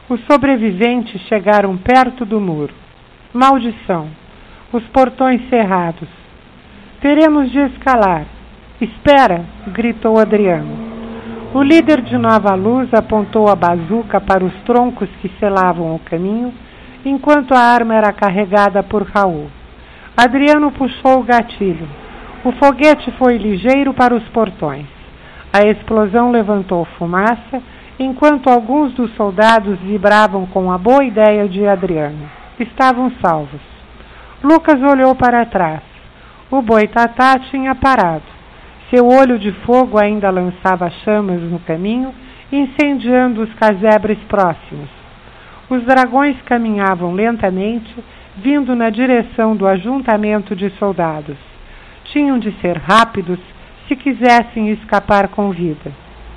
Os sobreviventes chegaram perto do muro. Maldição! Os portões cerrados. Teremos de escalar. Espera! Gritou Adriano. O líder de Nova Luz apontou a bazuca para os troncos que selavam o caminho, enquanto a arma era carregada por Raul. Adriano puxou o gatilho. O foguete foi ligeiro para os portões. A explosão levantou fumaça, enquanto alguns dos soldados vibravam com a boa ideia de Adriano. Estavam salvos. Lucas olhou para trás. O boitatá tinha parado. Seu olho de fogo ainda lançava chamas no caminho, incendiando os casebres próximos. Os dragões caminhavam lentamente, vindo na direção do ajuntamento de soldados. Tinham de ser rápidos se quisessem escapar com vida.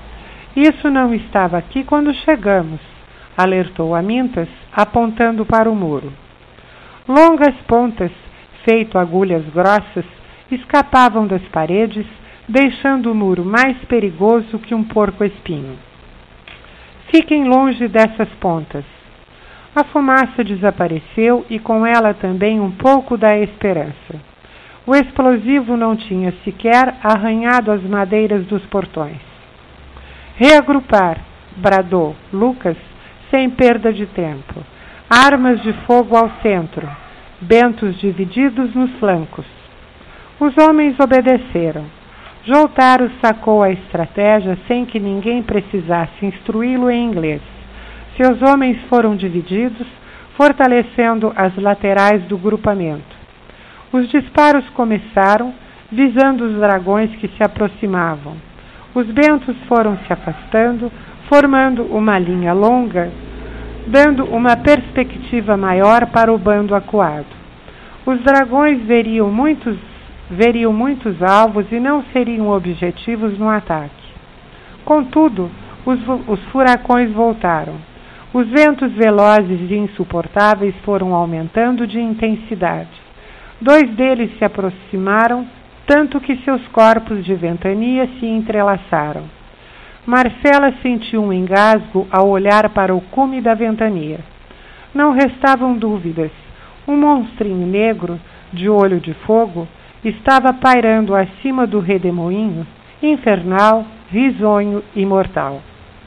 Isso não estava aqui quando chegamos, alertou Amintas, apontando para o muro. Longas pontas, feito agulhas grossas, escapavam das paredes, deixando o muro mais perigoso que um porco-espinho. Fiquem longe dessas pontas. A fumaça desapareceu e com ela também um pouco da esperança. O explosivo não tinha sequer arranhado as madeiras dos portões. Reagrupar, bradou Lucas, sem perda de tempo. Armas de fogo ao centro, bentos divididos nos flancos. Os homens obedeceram. Jotaro sacou a estratégia sem que ninguém precisasse instruí-lo em inglês. Seus homens foram divididos, fortalecendo as laterais do grupamento. Os disparos começaram, visando os dragões que se aproximavam. Os bentos foram se afastando, formando uma linha longa, dando uma perspectiva maior para o bando acuado. Os dragões veriam muitos alvos e não seriam objetivos no ataque. Contudo, os furacões voltaram. Os ventos velozes e insuportáveis foram aumentando de intensidade. 2 deles se aproximaram, tanto que seus corpos de ventania se entrelaçaram. Marcela sentiu um engasgo ao olhar para o cume da ventania. Não restavam dúvidas. Um monstrinho negro, de olho de fogo, estava pairando acima do redemoinho, infernal, risonho e mortal.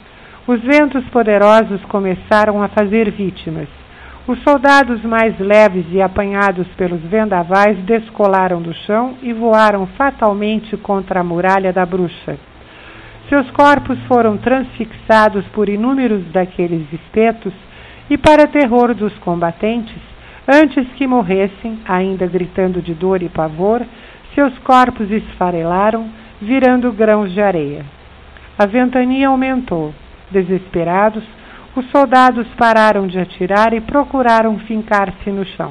Os ventos poderosos começaram a fazer vítimas. Os soldados mais leves e apanhados pelos vendavais descolaram do chão e voaram fatalmente contra a muralha da bruxa. Seus corpos foram transfixados por inúmeros daqueles espetos e, para terror dos combatentes, antes que morressem, ainda gritando de dor e pavor, seus corpos esfarelaram, virando grãos de areia. A ventania aumentou. Desesperados, os soldados pararam de atirar e procuraram fincar-se no chão.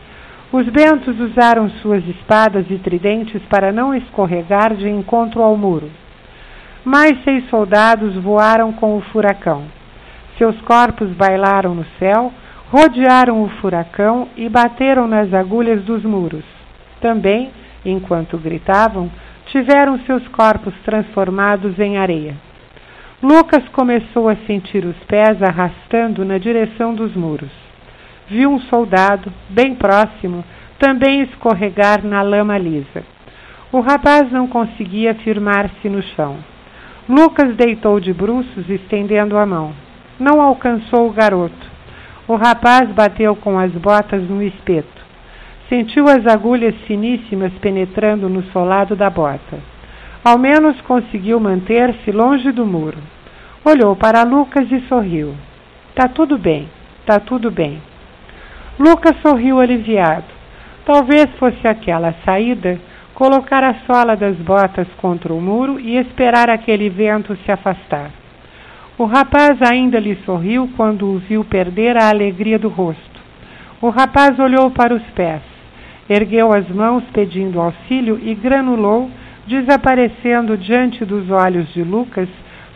Os bentos usaram suas espadas e tridentes para não escorregar de encontro ao muro. Mais 6 soldados voaram com o furacão. Seus corpos bailaram no céu, rodearam o furacão e bateram nas agulhas dos muros. Também, enquanto gritavam, tiveram seus corpos transformados em areia. Lucas começou a sentir os pés arrastando na direção dos muros. Viu um soldado, bem próximo, também escorregar na lama lisa. O rapaz não conseguia firmar-se no chão. Lucas deitou de bruços, estendendo a mão. Não alcançou o garoto. O rapaz bateu com as botas no espeto. Sentiu as agulhas finíssimas penetrando no solado da bota. Ao menos conseguiu manter-se longe do muro. Olhou para Lucas e sorriu. Tá tudo bem, tá tudo bem. Lucas sorriu aliviado. Talvez fosse aquela saída, colocar a sola das botas contra o muro e esperar aquele vento se afastar. O rapaz ainda lhe sorriu quando o viu perder a alegria do rosto. O rapaz olhou para os pés, ergueu as mãos pedindo auxílio e granulou, desaparecendo diante dos olhos de Lucas,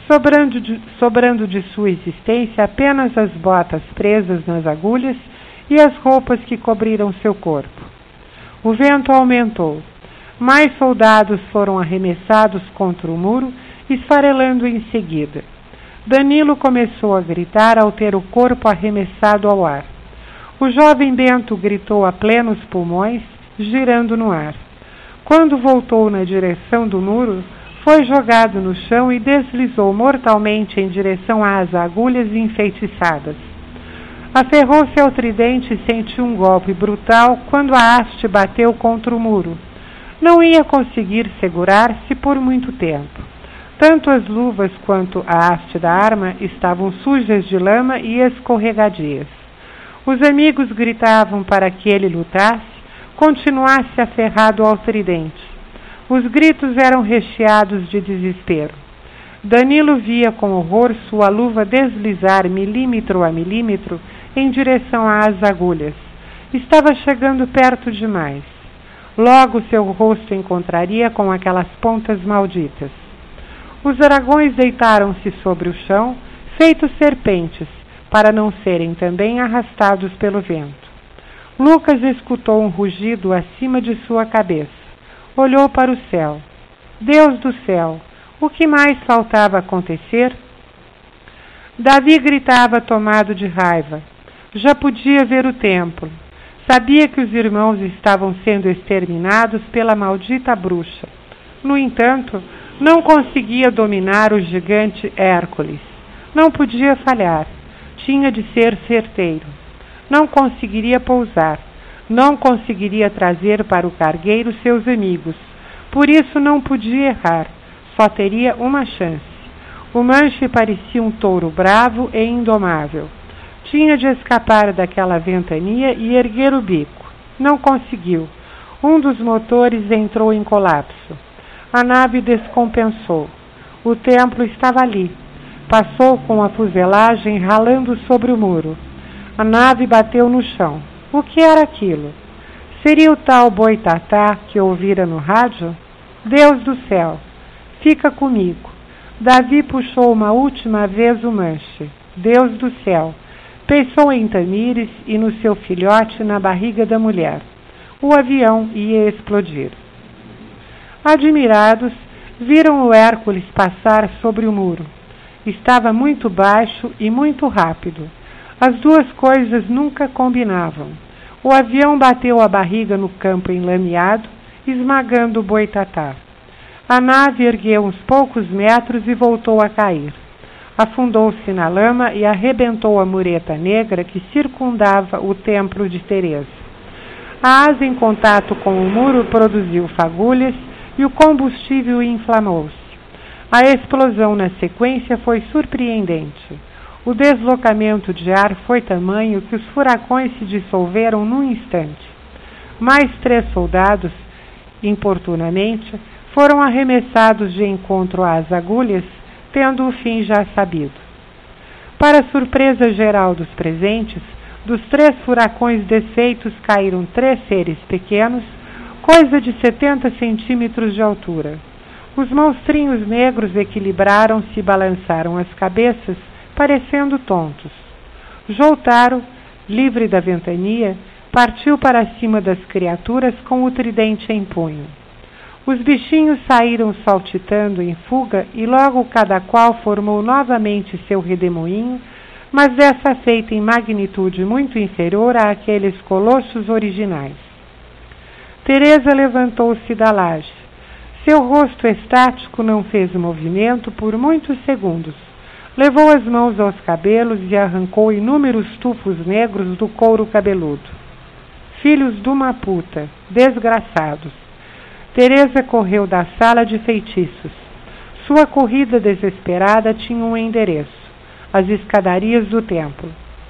sobrando de sua existência apenas as botas presas nas agulhas e as roupas que cobriram seu corpo. O vento aumentou. Mais soldados foram arremessados contra o muro, esfarelando em seguida. Danilo começou a gritar ao ter o corpo arremessado ao ar. O jovem Bento gritou a plenos pulmões, girando no ar. Quando voltou na direção do muro, foi jogado no chão e deslizou mortalmente em direção às agulhas enfeitiçadas. Aferrou-se ao tridente e sentiu um golpe brutal quando a haste bateu contra o muro. Não ia conseguir segurar-se por muito tempo. Tanto as luvas quanto a haste da arma estavam sujas de lama e escorregadias. Os amigos gritavam para que ele lutasse, continuasse aferrado ao tridente. Os gritos eram recheados de desespero. Danilo via com horror sua luva deslizar milímetro a milímetro em direção às agulhas. Estava chegando perto demais. Logo seu rosto encontraria com aquelas pontas malditas. Os dragões deitaram-se sobre o chão, feitos serpentes, para não serem também arrastados pelo vento. Lucas escutou um rugido acima de sua cabeça. Olhou para o céu. Deus do céu, o que mais faltava acontecer? Davi gritava tomado de raiva. Já podia ver o templo. Sabia que os irmãos estavam sendo exterminados pela maldita bruxa. No entanto, não conseguia dominar o gigante Hércules. Não podia falhar. Tinha de ser certeiro. Não conseguiria pousar. Não conseguiria trazer para o cargueiro seus amigos. Por isso não podia errar. Só teria uma chance. O manche parecia um touro bravo e indomável. Tinha de escapar daquela ventania e erguer o bico. Não conseguiu. Um dos motores entrou em colapso. A nave descompensou. O templo estava ali. Passou com a fuselagem ralando sobre o muro. A nave bateu no chão. O que era aquilo? Seria o tal boitatá que ouvira no rádio? Deus do céu! Fica comigo. Davi puxou uma última vez o manche. Deus do céu! Pensou em Tamires e no seu filhote na barriga da mulher. O avião ia explodir. Admirados, viram o Hércules passar sobre o muro. Estava muito baixo e muito rápido. As duas coisas nunca combinavam. O avião bateu a barriga no campo enlameado, esmagando o boitatá. A nave ergueu uns poucos metros e voltou a cair. Afundou-se na lama e arrebentou a mureta negra que circundava o templo de Teresa. A asa em contato com o muro produziu fagulhas e o combustível inflamou-se. A explosão na sequência foi surpreendente. O deslocamento de ar foi tamanho que os furacões se dissolveram num instante. Mais 3 soldados, importunamente, foram arremessados de encontro às agulhas, tendo o fim já sabido. Para surpresa geral dos presentes, dos 3 furacões desfeitos caíram 3 seres pequenos, coisa de 70 centímetros de altura. Os monstrinhos negros equilibraram-se e balançaram as cabeças, parecendo tontos. Joltaro, livre da ventania, partiu para cima das criaturas com o tridente em punho. Os bichinhos saíram saltitando em fuga e logo cada qual formou novamente seu redemoinho, mas dessa feita em magnitude muito inferior àqueles colossos originais. Teresa levantou-se da laje. Seu rosto estático não fez movimento por muitos segundos. Levou as mãos aos cabelos e arrancou inúmeros tufos negros do couro cabeludo. Filhos de uma puta, desgraçados. Teresa correu da sala de feitiços. Sua corrida desesperada tinha um endereço: as escadarias do templo.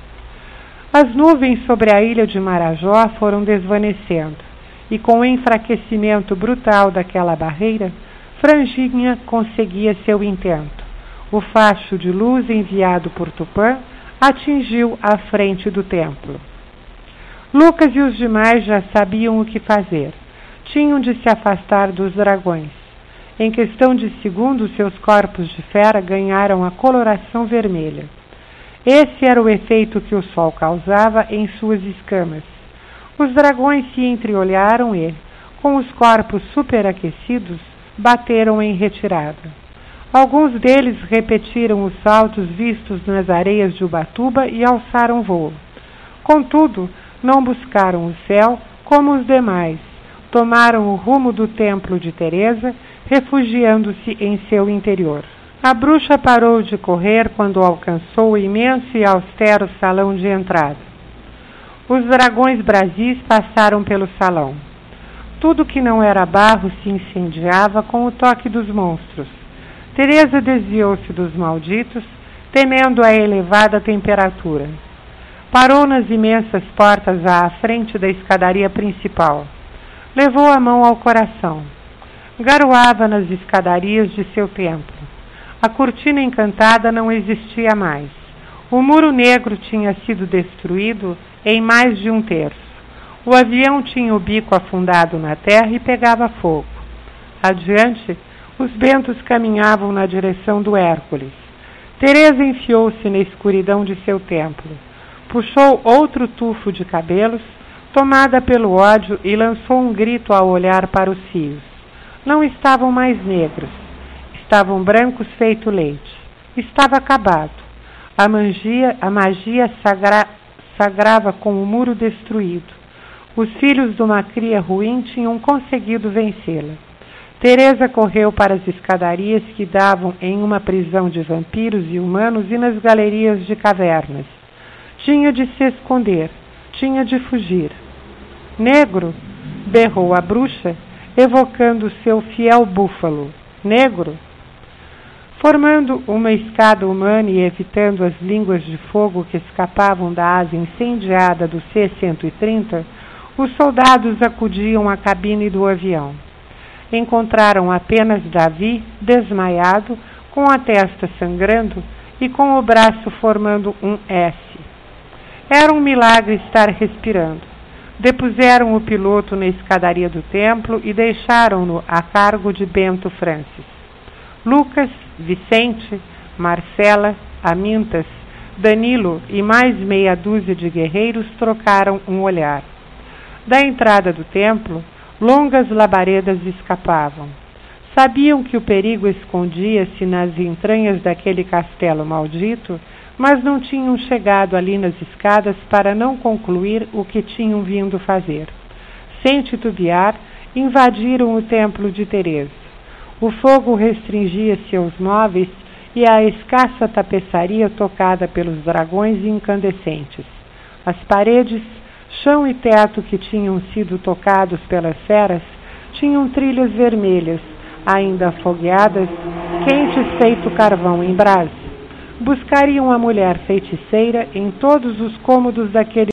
As nuvens sobre a ilha de Marajó foram desvanecendo, e com o enfraquecimento brutal daquela barreira, Franjinha conseguia seu intento. O facho de luz enviado por Tupã atingiu a frente do templo. Lucas e os demais já sabiam o que fazer. Tinham de se afastar dos dragões. Em questão de segundos, seus corpos de fera ganharam a coloração vermelha. Esse era o efeito que o sol causava em suas escamas. Os dragões se entreolharam e, com os corpos superaquecidos, bateram em retirada. Alguns deles repetiram os saltos vistos nas areias de Ubatuba e alçaram voo. Contudo, não buscaram o céu como os demais. Tomaram o rumo do templo de Teresa, refugiando-se em seu interior. A bruxa parou de correr quando alcançou o imenso e austero salão de entrada. Os dragões brasis passaram pelo salão. Tudo que não era barro se incendiava com o toque dos monstros. Teresa desviou-se dos malditos, temendo a elevada temperatura. Parou nas imensas portas à frente da escadaria principal. Levou a mão ao coração. Garoava nas escadarias de seu templo. A cortina encantada não existia mais. O muro negro tinha sido destruído em mais de 1/3. O avião tinha o bico afundado na terra e pegava fogo. Adiante, os bentos caminhavam na direção do Hércules. Teresa enfiou-se na escuridão de seu templo. Puxou outro tufo de cabelos, tomada pelo ódio, e lançou um grito ao olhar para os fios. Não estavam mais negros. Estavam brancos feito leite. Estava acabado. A magia sagrava com o muro destruído. Os filhos de uma cria ruim tinham conseguido vencê-la. Teresa correu para as escadarias que davam em uma prisão de vampiros e humanos e nas galerias de cavernas. Tinha de se esconder, tinha de fugir. Negro, berrou a bruxa, evocando seu fiel búfalo. Negro! Formando uma escada humana e evitando as línguas de fogo que escapavam da asa incendiada do C-130, os soldados acudiam à cabine do avião. Encontraram apenas Davi, desmaiado, com a testa sangrando e com o braço formando um S. Era um milagre estar respirando. Depuseram o piloto na escadaria do templo e deixaram-no a cargo de Bento Francis. Lucas, Vicente, Marcela, Amintas, Danilo e mais meia dúzia de guerreiros trocaram um olhar. Da entrada do templo, longas labaredas escapavam. Sabiam que o perigo escondia-se nas entranhas daquele castelo maldito, mas não tinham chegado ali nas escadas para não concluir o que tinham vindo fazer. Sem titubear, invadiram o templo de Teresa. O fogo restringia-se aos móveis e à escassa tapeçaria tocada pelos dragões incandescentes. As paredes, chão e teto que tinham sido tocados pelas feras tinham trilhas vermelhas, ainda afogueadas, quentes feito carvão em brasa. Buscariam a mulher feiticeira em todos os cômodos daquele